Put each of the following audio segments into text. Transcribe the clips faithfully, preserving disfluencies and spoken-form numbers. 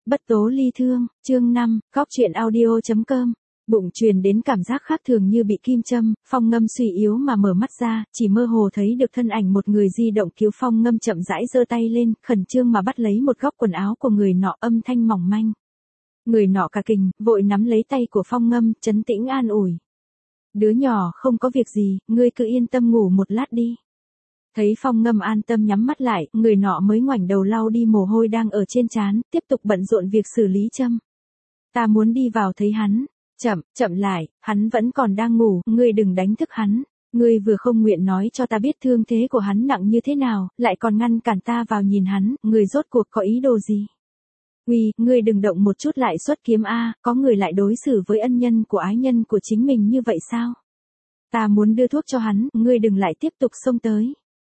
Bất tố ly thương, chương năm, góc truyện audio chấm com. Bụng truyền đến cảm giác khác thường như bị kim châm, Phong Ngâm suy yếu mà mở mắt ra, chỉ mơ hồ thấy được thân ảnh một người di động cứu Phong Ngâm chậm rãi giơ tay lên, khẩn trương mà bắt lấy một góc quần áo của người nọ, âm thanh mỏng manh. Người nọ cả kình, vội nắm lấy tay của Phong Ngâm, trấn tĩnh an ủi. Đứa nhỏ không có việc gì, ngươi cứ yên tâm ngủ một lát đi. Thấy Phong Ngâm an tâm nhắm mắt lại, người nọ mới ngoảnh đầu lau đi mồ hôi đang ở trên trán, tiếp tục bận rộn việc xử lý châm. Ta muốn đi vào thấy hắn. Chậm, chậm lại, hắn vẫn còn đang ngủ, ngươi đừng đánh thức hắn. Ngươi vừa không nguyện nói cho ta biết thương thế của hắn nặng như thế nào, lại còn ngăn cản ta vào nhìn hắn, ngươi rốt cuộc có ý đồ gì? Uy, ngươi đừng động một chút lại xuất kiếm a, có người lại đối xử với ân nhân của ái nhân của chính mình như vậy sao? Ta muốn đưa thuốc cho hắn, ngươi đừng lại tiếp tục xông tới.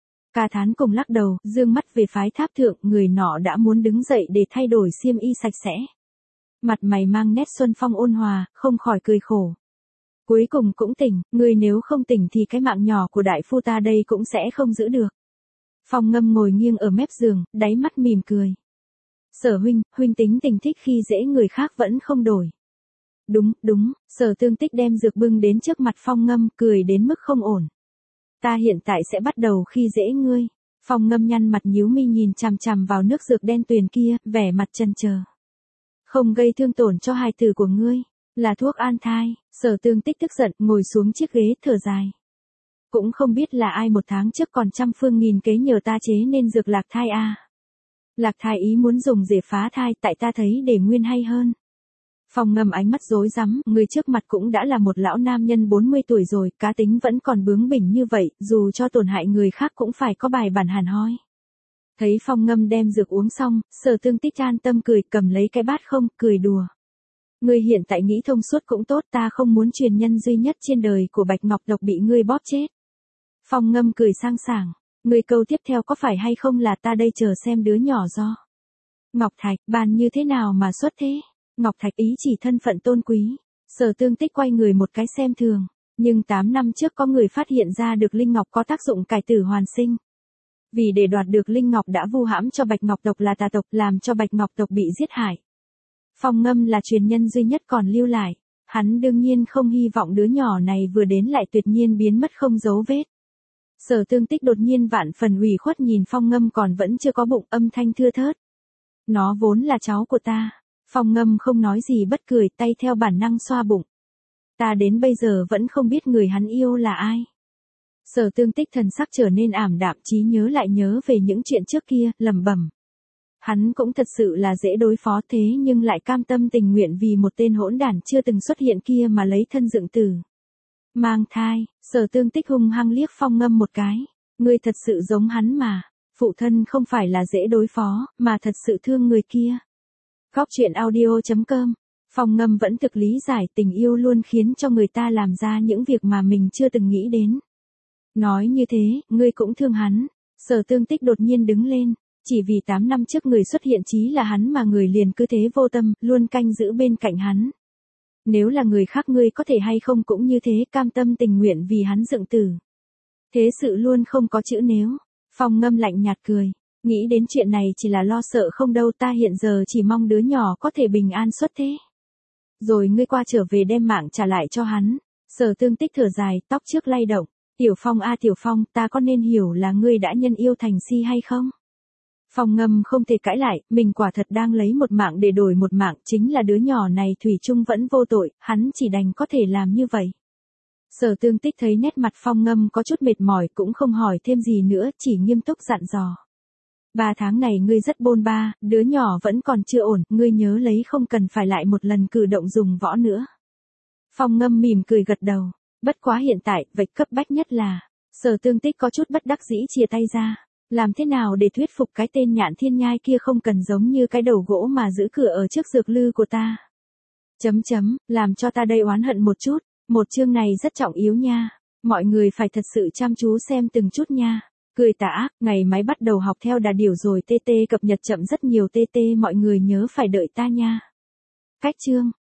Ca Thán cùng lắc đầu, dương mắt về phái tháp thượng, người nọ đã muốn đứng dậy để thay đổi xiêm y sạch sẽ. Mặt mày mang nét xuân phong ôn hòa, không khỏi cười khổ. Cuối cùng cũng tỉnh, ngươi nếu không tỉnh thì cái mạng nhỏ của đại phu ta đây cũng sẽ không giữ được. Phong Ngâm ngồi nghiêng ở mép giường, đáy mắt mỉm cười. Sở huynh, huynh tính tình thích khi dễ người khác vẫn không đổi. Đúng, đúng, Sở Tương Tích đem dược bưng đến trước mặt Phong Ngâm, cười đến mức không ổn. Ta hiện tại sẽ bắt đầu khi dễ ngươi. Phong Ngâm nhăn mặt nhíu mi nhìn chằm chằm vào nước dược đen tuyền kia, vẻ mặt chần chờ. Không gây thương tổn cho hài tử của ngươi, là thuốc an thai. Sở Tương Tích tức giận, ngồi xuống chiếc ghế thở dài. Cũng không biết là ai một tháng trước còn trăm phương nghìn kế nhờ ta chế nên dược lạc thai a. À. Lạc thai ý muốn dùng để phá thai, tại ta thấy để nguyên hay hơn. Phong Ngâm ánh mắt rối rắm, người trước mặt cũng đã là một lão nam nhân bốn mươi tuổi rồi, cá tính vẫn còn bướng bỉnh như vậy, dù cho tổn hại người khác cũng phải có bài bản hàn hoi. Thấy Phong Ngâm đem dược uống xong, Sở Tương Tích an tâm cười, cầm lấy cái bát không, cười đùa. Ngươi hiện tại nghĩ thông suốt cũng tốt, ta không muốn truyền nhân duy nhất trên đời của Bạch Ngọc Độc bị ngươi bóp chết. Phong Ngâm cười sang sảng, ngươi câu tiếp theo có phải hay không là ta đây chờ xem đứa nhỏ do. Ngọc Thạch, bàn như thế nào mà xuất thế? Ngọc Thạch ý chỉ thân phận tôn quý. Sở Tương Tích quay người một cái xem thường, nhưng tám năm trước có người phát hiện ra được Linh Ngọc có tác dụng cải tử hoàn sinh. Vì để đoạt được Linh Ngọc đã vu hãm cho Bạch Ngọc Tộc là tà tộc, làm cho Bạch Ngọc Tộc bị giết hại. Phong Ngâm là truyền nhân duy nhất còn lưu lại, hắn đương nhiên không hy vọng đứa nhỏ này vừa đến lại tuyệt nhiên biến mất không dấu vết. Sở Tương Tích đột nhiên vạn phần ủy khuất nhìn Phong Ngâm còn vẫn chưa có bụng, âm thanh thưa thớt. Nó vốn là cháu của ta. Phong Ngâm không nói gì bất cười, tay theo bản năng xoa bụng. Ta đến bây giờ vẫn không biết người hắn yêu là ai. Sở Tương Tích thần sắc trở nên ảm đạm, trí nhớ lại nhớ về những chuyện trước kia, lẩm bẩm. Hắn cũng thật sự là dễ đối phó thế nhưng lại cam tâm tình nguyện vì một tên hỗn đản chưa từng xuất hiện kia mà lấy thân dựng tử. Mang thai, Sở Tương Tích hung hăng liếc Phong Ngâm một cái. Ngươi thật sự giống hắn mà, phụ thân không phải là dễ đối phó, mà thật sự thương người kia. Góc truyện audio chấm com. Phong Ngâm vẫn thực lý giải tình yêu luôn khiến cho người ta làm ra những việc mà mình chưa từng nghĩ đến. Nói như thế, ngươi cũng thương hắn. Sở Tương Tích đột nhiên đứng lên, chỉ vì tám năm trước người xuất hiện chí là hắn mà người liền cứ thế vô tâm, luôn canh giữ bên cạnh hắn. Nếu là người khác ngươi có thể hay không cũng như thế, cam tâm tình nguyện vì hắn dựng tử. Thế sự luôn không có chữ nếu. Phong Ngâm lạnh nhạt cười. Nghĩ đến chuyện này chỉ là lo sợ không đâu, ta hiện giờ chỉ mong đứa nhỏ có thể bình an xuất thế. Rồi ngươi qua trở về đem mạng trả lại cho hắn. Sở Tương Tích thở dài, tóc trước lay động. Tiểu Phong a Tiểu Phong, ta có nên hiểu là ngươi đã nhân yêu thành si hay không? Phong Ngâm không thể cãi lại, mình quả thật đang lấy một mạng để đổi một mạng, chính là đứa nhỏ này thủy chung vẫn vô tội, hắn chỉ đành có thể làm như vậy. Sở Tương Tích thấy nét mặt Phong Ngâm có chút mệt mỏi cũng không hỏi thêm gì nữa, chỉ nghiêm túc dặn dò. Ba tháng này ngươi rất bôn ba, đứa nhỏ vẫn còn chưa ổn, ngươi nhớ lấy không cần phải lại một lần cử động dùng võ nữa. Phong Ngâm mỉm cười gật đầu, bất quá hiện tại, việc cấp bách nhất là, Sở Tương Tích có chút bất đắc dĩ chia tay ra, làm thế nào để thuyết phục cái tên Nhạn Thiên Nhai kia không cần giống như cái đầu gỗ mà giữ cửa ở trước dược lư của ta. Chấm chấm, làm cho ta đây oán hận một chút, một chương này rất trọng yếu nha, mọi người phải thật sự chăm chú xem từng chút nha. Cười tà ác, ngày máy bắt đầu học theo đà điểu rồi, tê tê cập nhật chậm rất nhiều, tê tê mọi người nhớ phải đợi ta nha. Cách chương.